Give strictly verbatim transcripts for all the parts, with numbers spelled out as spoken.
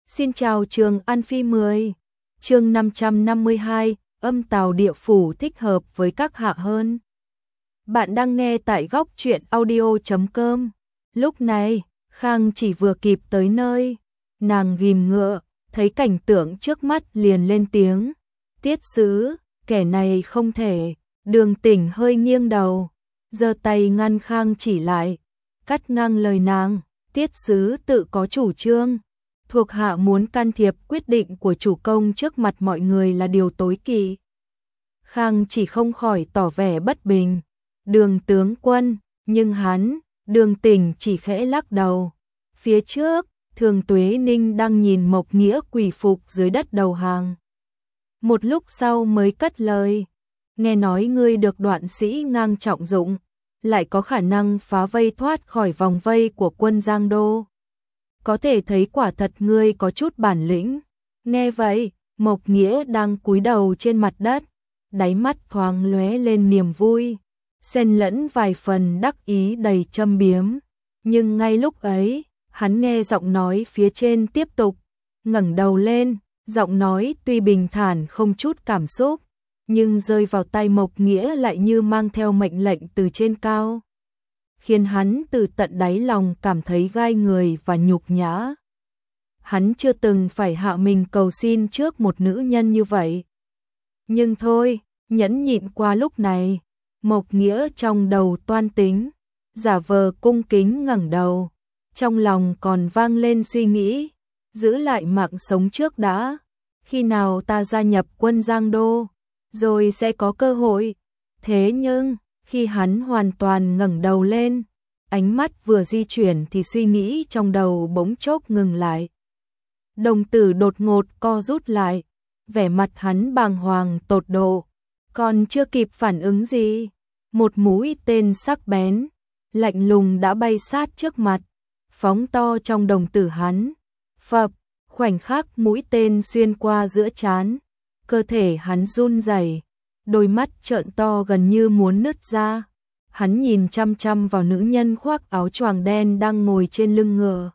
Xin chào trường An Phi mười. Chương năm trăm năm mươi hai, âm tào địa phủ thích hợp với các hạ hơn. Bạn đang nghe tại góc truyện audio chấm com. Lúc này, Khang chỉ vừa kịp tới nơi, nàng ghim ngựa, thấy cảnh tượng trước mắt liền lên tiếng. Tiết sứ, kẻ này không thể. Đường Tỉnh hơi nghiêng đầu, giơ tay ngăn Khang chỉ lại, cắt ngang lời nàng. Tiết sứ tự có chủ trương, thuộc hạ muốn can thiệp quyết định của chủ công trước mặt mọi người là điều tối kỵ. Khang chỉ không khỏi tỏ vẻ bất bình. Đường tướng quân, nhưng hắn, Đường Tỉnh chỉ khẽ lắc đầu. Phía trước, Thường Tuế Ninh đang nhìn Mộc Nghĩa quỳ phục dưới đất đầu hàng. Một lúc sau mới cất lời. Nghe nói ngươi được Đoạn Sĩ ngang trọng dụng, lại có khả năng phá vây thoát khỏi vòng vây của quân Giang Đô. Có thể thấy quả thật ngươi có chút bản lĩnh. Nghe vậy, Mộc Nghĩa đang cúi đầu trên mặt đất, đáy mắt thoáng lóe lên niềm vui, xen lẫn vài phần đắc ý đầy châm biếm. Nhưng ngay lúc ấy, hắn nghe giọng nói phía trên tiếp tục, ngẩng đầu lên, giọng nói tuy bình thản không chút cảm xúc, nhưng rơi vào tai Mộc Nghĩa lại như mang theo mệnh lệnh từ trên cao, khiến hắn từ tận đáy lòng cảm thấy gai người và nhục nhã. Hắn chưa từng phải hạ mình cầu xin trước một nữ nhân như vậy. Nhưng thôi, nhẫn nhịn qua lúc này, Mộc Nghĩa trong đầu toan tính, giả vờ cung kính ngẩng đầu, trong lòng còn vang lên suy nghĩ, giữ lại mạng sống trước đã, khi nào ta gia nhập quân Giang Đô, rồi sẽ có cơ hội. Thế nhưng, khi hắn hoàn toàn ngẩng đầu lên, ánh mắt vừa di chuyển thì suy nghĩ trong đầu bỗng chốc ngừng lại. Đồng tử đột ngột co rút lại, vẻ mặt hắn bàng hoàng tột độ, còn chưa kịp phản ứng gì, một mũi tên sắc bén, lạnh lùng đã bay sát trước mặt, phóng to trong đồng tử hắn. Phập, khoảnh khắc mũi tên xuyên qua giữa trán, cơ thể hắn run rẩy, đôi mắt trợn to gần như muốn nứt ra. Hắn nhìn chăm chăm vào nữ nhân khoác áo choàng đen đang ngồi trên lưng ngựa,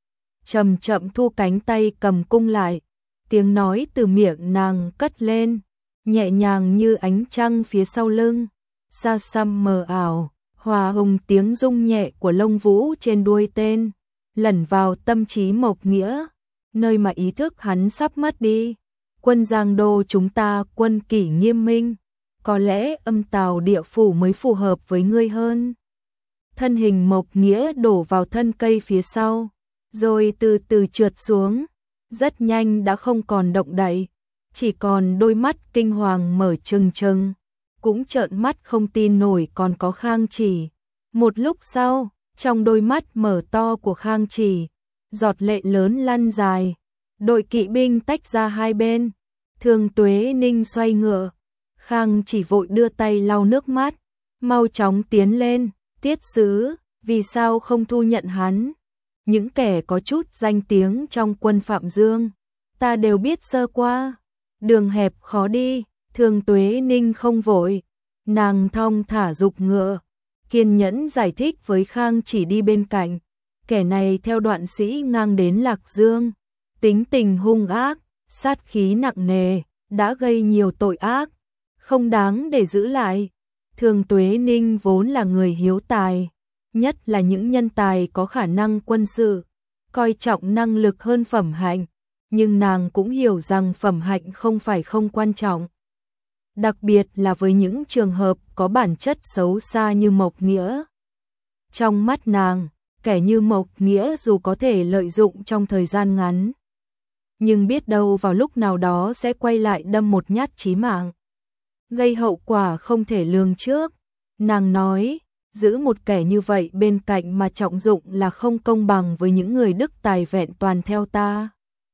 chậm chậm thu cánh tay cầm cung lại, tiếng nói từ miệng nàng cất lên, nhẹ nhàng như ánh trăng phía sau lưng, xa xăm mờ ảo, hòa hùng tiếng rung nhẹ của lông vũ trên đuôi tên, lẩn vào tâm trí Mộc Nghĩa, nơi mà ý thức hắn sắp mất đi. Quân Giang Đô chúng ta quân kỷ nghiêm minh, có lẽ âm tào địa phủ mới phù hợp với ngươi hơn. Thân hình Mộc Nghĩa đổ vào thân cây phía sau, rồi từ từ trượt xuống, rất nhanh đã không còn động đậy, chỉ còn đôi mắt kinh hoàng mở trừng trừng, cũng trợn mắt không tin nổi còn có Khang Chỉ. Một lúc sau, trong đôi mắt mở to của Khang Chỉ, giọt lệ lớn lăn dài, đội kỵ binh tách ra hai bên, Thường Tuế Ninh xoay ngựa, Khang Chỉ vội đưa tay lau nước mắt, mau chóng tiến lên. Tiết sứ, vì sao không thu nhận hắn? Những kẻ có chút danh tiếng trong quân Phạm Dương, ta đều biết sơ qua, đường hẹp khó đi. Thường Tuế Ninh không vội, nàng thong thả giục ngựa, kiên nhẫn giải thích với Khang Chỉ đi bên cạnh. Kẻ này theo Đoạn Sĩ ngang đến Lạc Dương, tính tình hung ác, sát khí nặng nề, đã gây nhiều tội ác, không đáng để giữ lại. Thường Tuế Ninh vốn là người hiếu tài, nhất là những nhân tài có khả năng quân sự, coi trọng năng lực hơn phẩm hạnh, nhưng nàng cũng hiểu rằng phẩm hạnh không phải không quan trọng. Đặc biệt là với những trường hợp có bản chất xấu xa như Mộc Nghĩa. Trong mắt nàng, kẻ như Mộc Nghĩa dù có thể lợi dụng trong thời gian ngắn, nhưng biết đâu vào lúc nào đó sẽ quay lại đâm một nhát chí mạng, gây hậu quả không thể lường trước. Nàng nói, giữ một kẻ như vậy bên cạnh mà trọng dụng là không công bằng với những người đức tài vẹn toàn theo ta.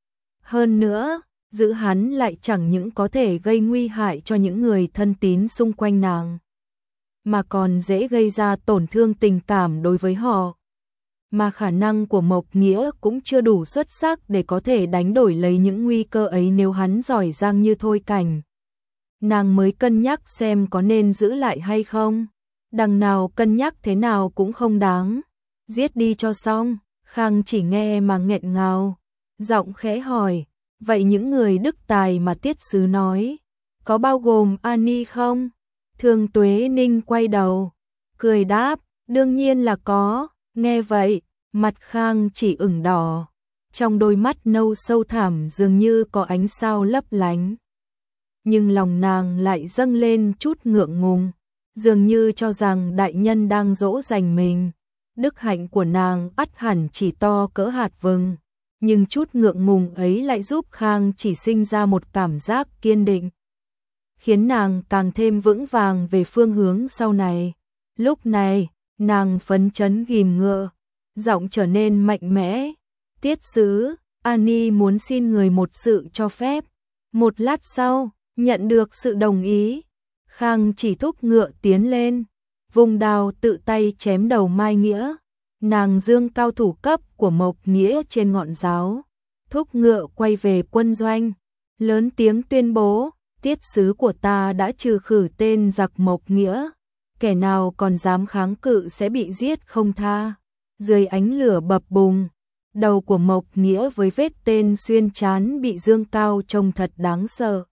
Hơn nữa, giữ hắn lại chẳng những có thể gây nguy hại cho những người thân tín xung quanh nàng, mà còn dễ gây ra tổn thương tình cảm đối với họ. Mà khả năng của Mộc Nghĩa cũng chưa đủ xuất sắc để có thể đánh đổi lấy những nguy cơ ấy nếu hắn giỏi giang như Thôi Cảnh. Nàng mới cân nhắc xem có nên giữ lại hay không. Đằng nào cân nhắc thế nào cũng không đáng, giết đi cho xong. Khang Chỉ nghe mà nghẹn ngào, giọng khẽ hỏi, vậy những người đức tài mà tiết sứ nói, có bao gồm Ani không? Thường Tuế Ninh quay đầu, cười đáp, đương nhiên là có. Nghe vậy, mặt Khang chỉ ửng đỏ, trong đôi mắt nâu sâu thẳm dường như có ánh sao lấp lánh. Nhưng lòng nàng lại dâng lên chút ngượng ngùng, dường như cho rằng đại nhân đang dỗ dành mình. Đức hạnh của nàng ắt hẳn chỉ to cỡ hạt vừng, nhưng chút ngượng ngùng ấy lại giúp Khang chỉ sinh ra một cảm giác kiên định, khiến nàng càng thêm vững vàng về phương hướng sau này. Lúc này, nàng phấn chấn ghim ngựa, giọng trở nên mạnh mẽ. Tiết sứ, Ani muốn xin người một sự cho phép. Một lát sau, nhận được sự đồng ý, Khang chỉ thúc ngựa tiến lên, vùng đao tự tay chém đầu Mai Nghĩa, nàng dương cao thủ cấp của Mộc Nghĩa trên ngọn giáo, thúc ngựa quay về quân doanh, lớn tiếng tuyên bố, tiết sứ của ta đã trừ khử tên giặc Mộc Nghĩa, kẻ nào còn dám kháng cự sẽ bị giết không tha. Dưới ánh lửa bập bùng, đầu của Mộc Nghĩa với vết tên xuyên trán bị dương cao trông thật đáng sợ.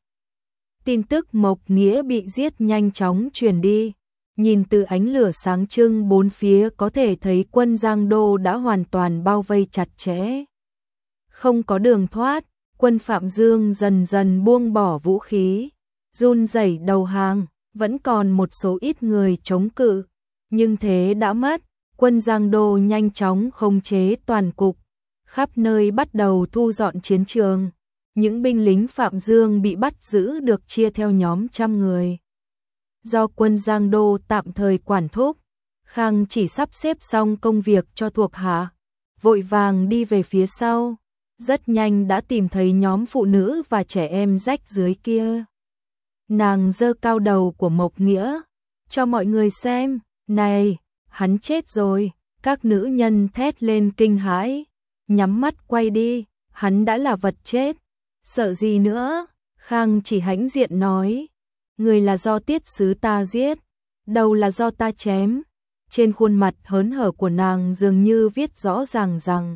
Tin tức Mộc Nghĩa bị giết nhanh chóng truyền đi, nhìn từ ánh lửa sáng trưng bốn phía có thể thấy quân Giang Đô đã hoàn toàn bao vây chặt chẽ. Không có đường thoát, quân Phạm Dương dần dần buông bỏ vũ khí, run rẩy đầu hàng, vẫn còn một số ít người chống cự, nhưng thế đã mất. Quân Giang Đô nhanh chóng khống chế toàn cục, khắp nơi bắt đầu thu dọn chiến trường. Những binh lính Phạm Dương bị bắt giữ được chia theo nhóm trăm người. Do quân Giang Đô tạm thời quản thúc, Khang chỉ sắp xếp xong công việc cho thuộc hạ, vội vàng đi về phía sau. Rất nhanh đã tìm thấy nhóm phụ nữ và trẻ em rách rưới kia. Nàng giơ cao đầu của Mộc Nghĩa, cho mọi người xem, này, hắn chết rồi. Các nữ nhân thét lên kinh hãi, nhắm mắt quay đi, hắn đã là vật chết, sợ gì nữa. Khang chỉ hãnh diện nói, người là do tiết sứ ta giết, đầu là do ta chém. Trên khuôn mặt hớn hở của nàng dường như viết rõ ràng rằng,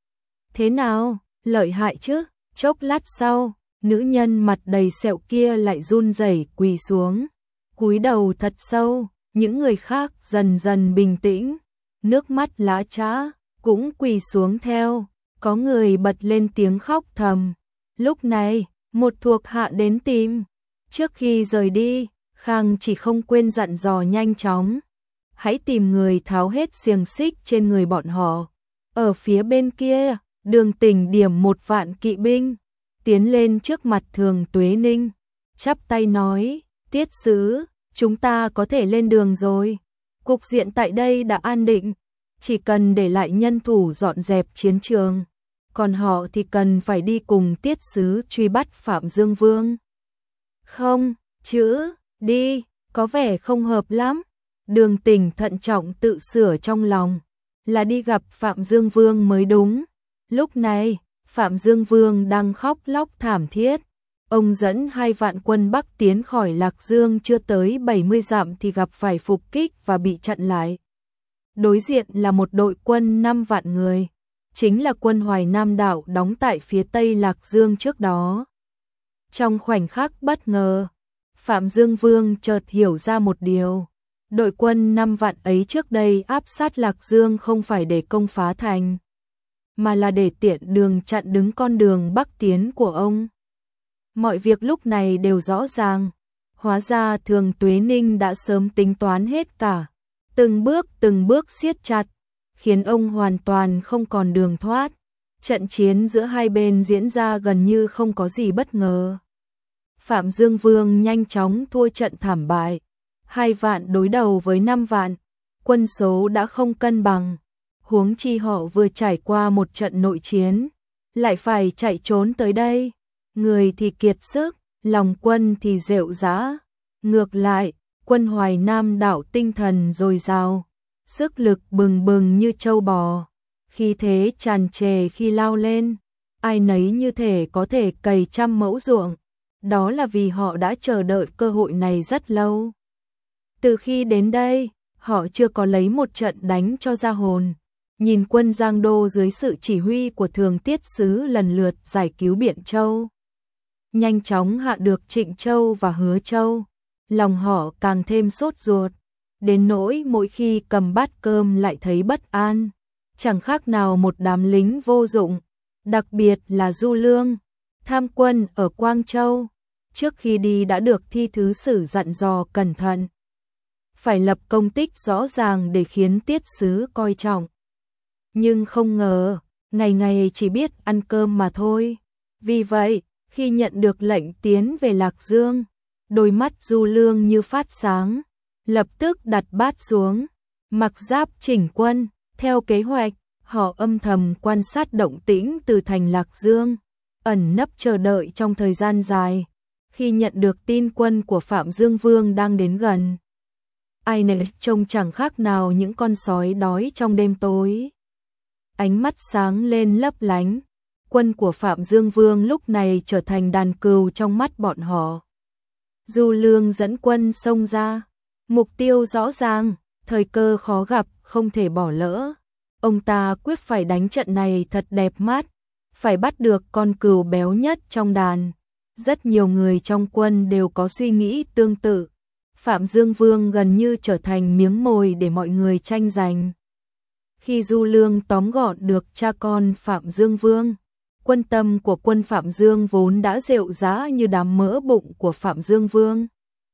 thế nào, lợi hại chứ. Chốc lát sau, nữ nhân mặt đầy sẹo kia lại run rẩy quỳ xuống, cúi đầu thật sâu. Những người khác dần dần bình tĩnh, nước mắt lã chã, cũng quỳ xuống theo, có người bật lên tiếng khóc thầm. Lúc này, một thuộc hạ đến tìm. Trước khi rời đi, Khang chỉ không quên dặn dò nhanh chóng, hãy tìm người tháo hết xiềng xích trên người bọn họ. Ở phía bên kia, Đường Tình điểm một vạn kỵ binh, tiến lên trước mặt Thường Tuế Ninh, chắp tay nói, tiết sứ, chúng ta có thể lên đường rồi. Cục diện tại đây đã an định, chỉ cần để lại nhân thủ dọn dẹp chiến trường, còn họ thì cần phải đi cùng tiết sứ truy bắt Phạm Dương Vương. Không, chữ, đi, có vẻ không hợp lắm. Đường Tình thận trọng tự sửa trong lòng, là đi gặp Phạm Dương Vương mới đúng. Lúc này, Phạm Dương Vương đang khóc lóc thảm thiết. Ông dẫn hai vạn quân Bắc tiến khỏi Lạc Dương chưa tới bảy mươi dặm thì gặp phải phục kích và bị chặn lại. Đối diện là một đội quân năm vạn người, chính là quân Hoài Nam Đạo đóng tại phía tây Lạc Dương trước đó. Trong khoảnh khắc bất ngờ, Phạm Dương Vương chợt hiểu ra một điều. Đội quân năm vạn ấy trước đây áp sát Lạc Dương không phải để công phá thành, mà là để tiện đường chặn đứng con đường Bắc tiến của ông. Mọi việc lúc này đều rõ ràng, hóa ra Thường Tuế Ninh đã sớm tính toán hết cả, từng bước từng bước siết chặt, khiến ông hoàn toàn không còn đường thoát. Trận chiến giữa hai bên diễn ra gần như không có gì bất ngờ. Phạm Dương Vương nhanh chóng thua trận thảm bại, hai vạn đối đầu với năm vạn, quân số đã không cân bằng, huống chi họ vừa trải qua một trận nội chiến, lại phải chạy trốn tới đây. Người thì kiệt sức, lòng quân thì rệu rã. Ngược lại, quân Hoài Nam Đạo tinh thần dồi dào, sức lực bừng bừng như trâu bò, khí thế tràn trề khi lao lên, ai nấy như thể có thể cày trăm mẫu ruộng. Đó là vì họ đã chờ đợi cơ hội này rất lâu. Từ khi đến đây, họ chưa có lấy một trận đánh cho ra hồn. nhìn quân Giang Đô dưới sự chỉ huy của Thường Tiết Sứ lần lượt giải cứu Biện Châu, nhanh chóng hạ được Trịnh Châu và Hứa Châu, lòng họ càng thêm sốt ruột, đến nỗi mỗi khi cầm bát cơm lại thấy bất an, chẳng khác nào một đám lính vô dụng, đặc biệt là Du Lương, tham quân ở Quang Châu, trước khi đi đã được Thi Thứ Sử dặn dò cẩn thận, phải lập công tích rõ ràng để khiến Tiết Sứ coi trọng. Nhưng không ngờ, ngày ngày chỉ biết ăn cơm mà thôi. Vì vậy, khi nhận được lệnh tiến về Lạc Dương, đôi mắt Du Lương như phát sáng, lập tức đặt bát xuống, mặc giáp chỉnh quân, theo kế hoạch, họ âm thầm quan sát động tĩnh từ thành Lạc Dương, ẩn nấp chờ đợi trong thời gian dài. Khi nhận được tin quân của Phạm Dương Vương đang đến gần, ai nấy trông chẳng khác nào những con sói đói trong đêm tối. Ánh mắt sáng lên lấp lánh, quân của Phạm Dương Vương lúc này trở thành đàn cừu trong mắt bọn họ. Du Lương dẫn quân xông ra, mục tiêu rõ ràng, thời cơ khó gặp, không thể bỏ lỡ. Ông ta quyết phải đánh trận này thật đẹp mắt, phải bắt được con cừu béo nhất trong đàn. Rất nhiều người trong quân đều có suy nghĩ tương tự. Phạm Dương Vương gần như trở thành miếng mồi để mọi người tranh giành. Khi Du Lương tóm gọn được cha con Phạm Dương Vương, quân tâm của quân Phạm Dương vốn đã rệu rã như đám mỡ bụng của Phạm Dương Vương,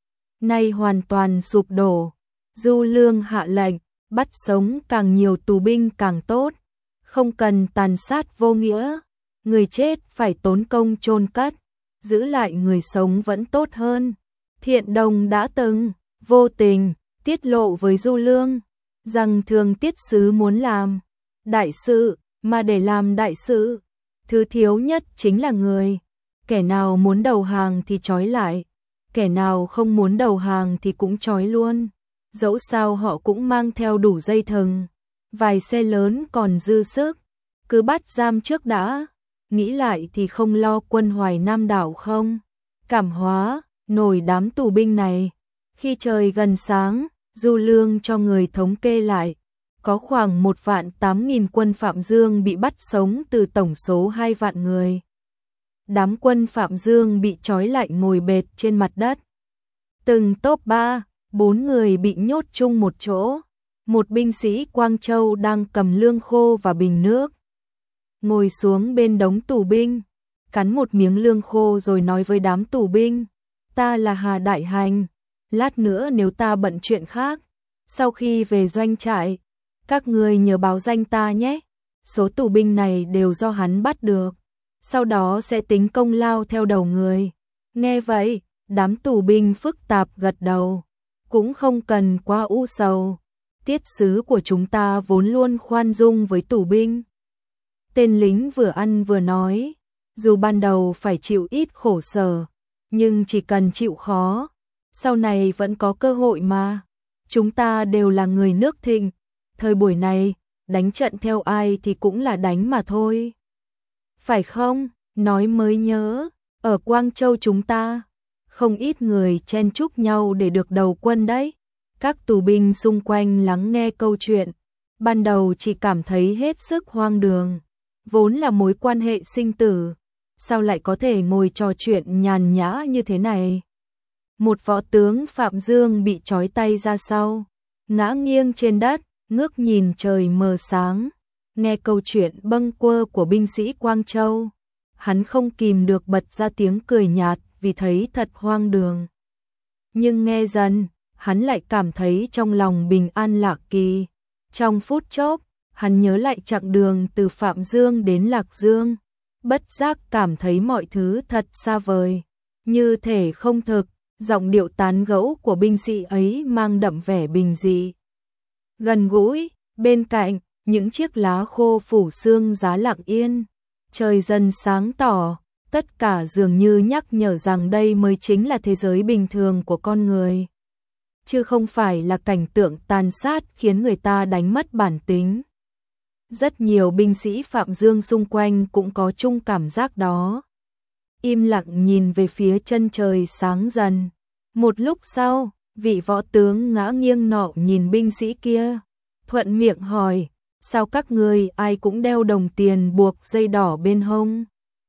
nay hoàn toàn sụp đổ. Du Lương hạ lệnh, bắt sống càng nhiều tù binh càng tốt, không cần tàn sát vô nghĩa, người chết phải tốn công chôn cất, giữ lại người sống vẫn tốt hơn. Thiện Đồng đã từng vô tình tiết lộ với Du Lương rằng Thường Tiết Sứ muốn làm đại sự, mà để làm đại sự, thứ thiếu nhất chính là người. Kẻ nào muốn đầu hàng thì trói lại, kẻ nào không muốn đầu hàng thì cũng trói luôn. Dẫu sao họ cũng mang theo đủ dây thừng, vài xe lớn còn dư sức, cứ bắt giam trước đã. Nghĩ lại thì không lo quân Hoài Nam đảo không cảm hóa nổi đám tù binh này. Khi trời gần sáng, Du Lương cho người thống kê lại, có khoảng một vạn tám nghìn quân Phạm Dương bị bắt sống từ tổng số hai vạn người. Đám quân Phạm Dương bị trói lại ngồi bệt trên mặt đất. Từng tốp ba, bốn người bị nhốt chung một chỗ. Một binh sĩ Quang Châu đang cầm lương khô và bình nước, ngồi xuống bên đống tù binh, cắn một miếng lương khô rồi nói với đám tù binh: ta là Hà Đại Hành, lát nữa nếu ta bận chuyện khác, sau khi về doanh trại, các người nhớ báo danh ta nhé. Số tù binh này đều do hắn bắt được, sau đó sẽ tính công lao theo đầu người. Nghe vậy, đám tù binh phức tạp gật đầu, cũng không cần quá u sầu. Tiết Sứ của chúng ta vốn luôn khoan dung với tù binh. Tên lính vừa ăn vừa nói, dù ban đầu phải chịu ít khổ sở, nhưng chỉ cần chịu khó, sau này vẫn có cơ hội mà. Chúng ta đều là người nước Thịnh, thời buổi này, đánh trận theo ai thì cũng là đánh mà thôi. Phải không? Nói mới nhớ, ở Quang Châu chúng ta, không ít người chen chúc nhau để được đầu quân đấy. Các tù binh xung quanh lắng nghe câu chuyện, ban đầu chỉ cảm thấy hết sức hoang đường. Vốn là mối quan hệ sinh tử, sao lại có thể ngồi trò chuyện nhàn nhã như thế này? Một võ tướng Phạm Dương bị trói tay ra sau, ngã nghiêng trên đất, ngước nhìn trời mờ sáng, nghe câu chuyện bâng quơ của binh sĩ Quang Châu. Hắn không kìm được bật ra tiếng cười nhạt vì thấy thật hoang đường. Nhưng nghe dần, hắn lại cảm thấy trong lòng bình an lạ kỳ. Trong phút chốc, hắn nhớ lại chặng đường từ Phạm Dương đến Lạc Dương, bất giác cảm thấy mọi thứ thật xa vời, như thể không thực. Giọng điệu tán gẫu của binh sĩ ấy mang đậm vẻ bình dị, gần gũi. Bên cạnh, những chiếc lá khô phủ sương giá lặng yên, trời dần sáng tỏ, tất cả dường như nhắc nhở rằng đây mới chính là thế giới bình thường của con người, chứ không phải là cảnh tượng tàn sát khiến người ta đánh mất bản tính. Rất nhiều binh sĩ Phạm Dương xung quanh cũng có chung cảm giác đó. Im lặng nhìn về phía chân trời sáng dần. Một lúc sau, vị võ tướng ngã nghiêng nọ nhìn binh sĩ kia, thuận miệng hỏi: Sao các người ai cũng đeo đồng tiền buộc dây đỏ bên hông?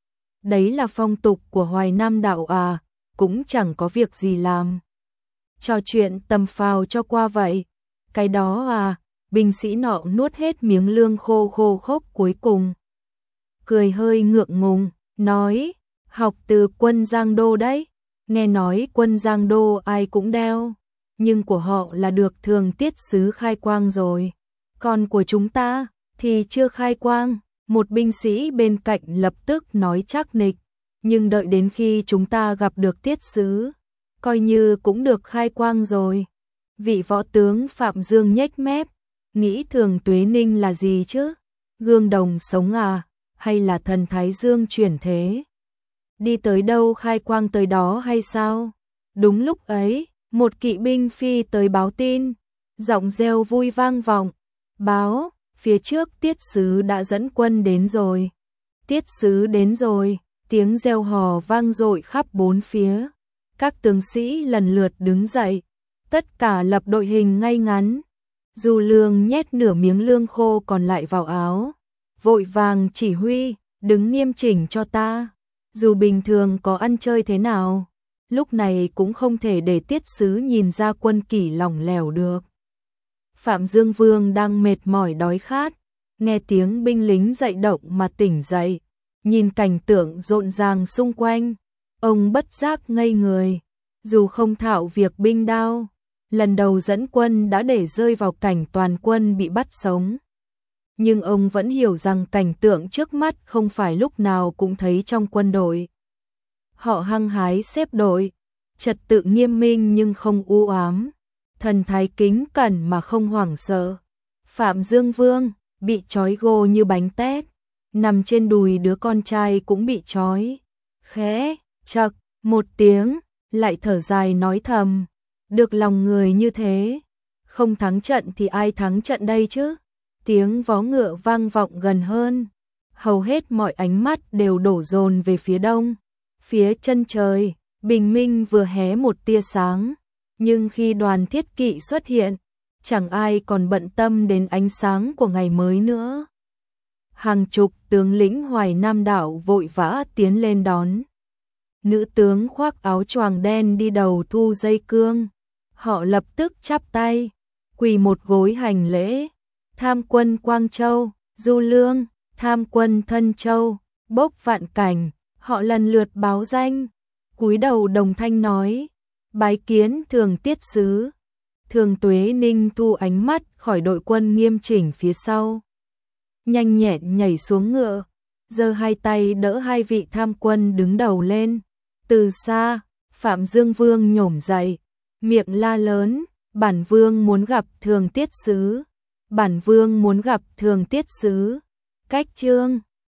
Đấy là phong tục của Hoài Nam đạo à, cũng chẳng có việc gì làm. Trò chuyện tầm phào cho qua vậy. Cái đó à, binh sĩ nọ nuốt hết miếng lương khô khô khốc cuối cùng. Cười hơi ngượng ngùng, nói, học từ quân Giang Đô đấy. Nghe nói quân Giang Đô ai cũng đeo, nhưng của họ là được thường tiết sứ khai quang rồi. Còn của chúng ta thì chưa khai quang. Một binh sĩ bên cạnh lập tức nói chắc nịch, nhưng đợi đến khi chúng ta gặp được tiết sứ, coi như cũng được khai quang rồi. Vị võ tướng Phạm Dương nhếch mép, nghĩ Thường Tuế Ninh là gì chứ? Gương đồng sống à, hay là thần Thái Dương chuyển thế? Đi tới đâu khai quang tới đó hay sao? Đúng lúc ấy, một kỵ binh phi tới báo tin, giọng reo vui vang vọng, báo, phía trước tiết sứ đã dẫn quân đến rồi. Tiết sứ đến rồi, tiếng reo hò vang dội khắp bốn phía. Các tướng sĩ lần lượt đứng dậy, tất cả lập đội hình ngay ngắn. Du Lương nhét nửa miếng lương khô còn lại vào áo, vội vàng chỉ huy, đứng nghiêm chỉnh cho ta. Dù bình thường có ăn chơi thế nào, lúc này cũng không thể để tiết sứ nhìn ra quân kỷ lỏng lẻo được. Phạm Dương Vương đang mệt mỏi đói khát, nghe tiếng binh lính dậy động mà tỉnh dậy, nhìn cảnh tượng rộn ràng xung quanh, ông bất giác ngây người. Dù không thạo việc binh đao, lần đầu dẫn quân đã để rơi vào cảnh toàn quân bị bắt sống. Nhưng ông vẫn hiểu rằng cảnh tượng trước mắt không phải lúc nào cũng thấy trong quân đội. Họ hăng hái xếp đội, trật tự nghiêm minh nhưng không u ám, thần thái kính cẩn mà không hoảng sợ. Phạm Dương Vương bị trói gô như bánh tét, nằm trên đùi đứa con trai cũng bị trói. Khẽ, chậc, một tiếng, lại thở dài nói thầm, được lòng người như thế, không thắng trận thì ai thắng trận đây chứ? Tiếng vó ngựa vang vọng gần hơn, hầu hết mọi ánh mắt đều đổ dồn về phía đông. Phía chân trời, bình minh vừa hé một tia sáng, nhưng khi đoàn thiết kỵ xuất hiện, chẳng ai còn bận tâm đến ánh sáng của ngày mới nữa. Hàng chục tướng lĩnh Hoài Nam đạo vội vã tiến lên đón. Nữ tướng khoác áo choàng đen đi đầu thu dây cương, họ lập tức chắp tay, quỳ một gối hành lễ. Tham quân Quang Châu, Du Lương, tham quân Thân Châu, Bốc Vạn Cảnh, họ lần lượt báo danh, cúi đầu đồng thanh nói, bái kiến Thường tiết sứ. Thường Tuế Ninh thu ánh mắt khỏi đội quân nghiêm chỉnh phía sau, nhanh nhẹn nhảy xuống ngựa, giơ hai tay đỡ hai vị tham quân đứng đầu lên. Từ xa, Phạm Dương Vương nhổm dậy, miệng la lớn, bản vương muốn gặp Thường tiết sứ. Bản vương muốn gặp Thường tiết sứ. Cách chương